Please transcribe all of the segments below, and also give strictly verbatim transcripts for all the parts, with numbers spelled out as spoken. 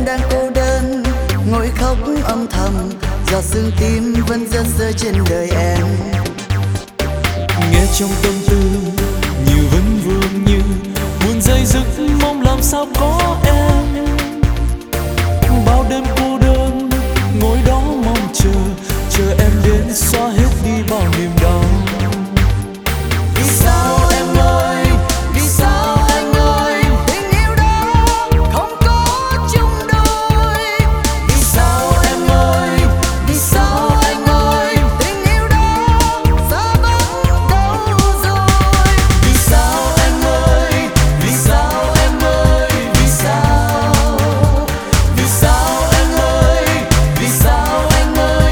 đang cô đơn ngồi khóc âm thầm, giọt sương tim vẫn rơi rơi trên đời em. Nghe trong tâm tư như vấn vương như buồn dây dứt, mong làm sao có em. Bao đêm cô đơn ngồi đó mong chờ, chờ em đến xóa hết đi bao niềm đau. Vì sao em ơi, vì sao anh ơi, tình yêu đó không có chung đôi. Vì sao em ơi, vì sao anh ơi, tình yêu đó xa vắng đâu rồi. Vì sao em ơi, vì sao em ơi, vì sao, vì sao anh ơi, vì sao anh ơi.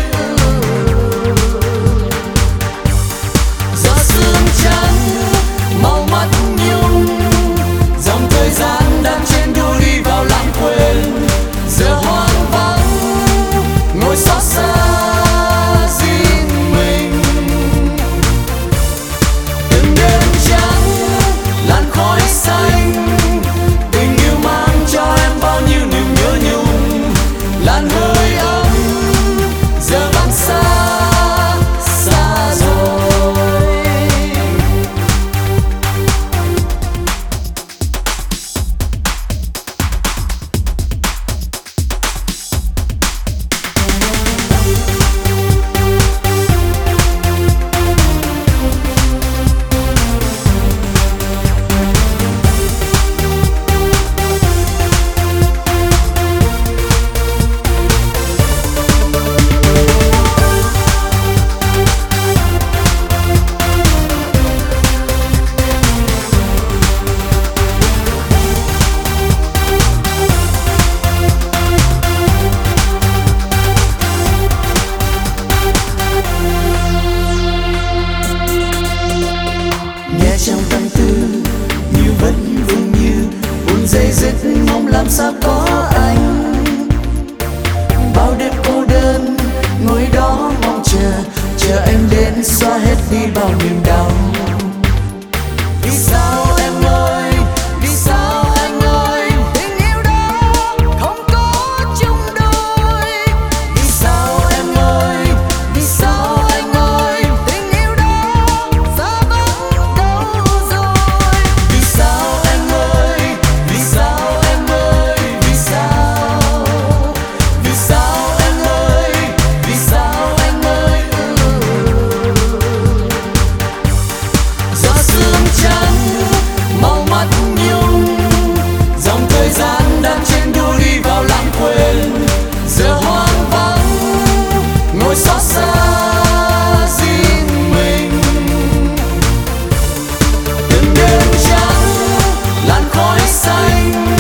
Gió sương trắng màu mắt nhung, dòng thời gian đang trên đua đi vào lãng quên. Giờ hoang vắng ngồi xót xa riêng mình. Từng đêm trắng làn khói xanh, tình yêu mang cho em bao nhiêu niềm nhớ nhung. Làn hơi ấm giờ vắng xa, xa rồi. Nghe trong tâm tư như vẫn vương như buồn dây dứt, mong làm sao có anh. Bao đêm cô đơn ngồi đó mong chờ, chờ em đến xóa hết đi bao niềm đau. Vì sao em ơi, vì sao anh ơi, tình yêu đó không có chung đôi. Vì sao em ơi, vì sao anh ơi, tình yêu đó xa vắng đâu rồi. Vì sao em ơi, vì sao em ơi, vì sao, vì sao em ơi, vì sao anh ơi. Gió sương trắng màu mắt nhung, dòng thời gian đang trên đua đi vào lãng quên. Giờ hoang vắng ngồi xót xa riêng mình. Từng đêm trắng làn khói xanh,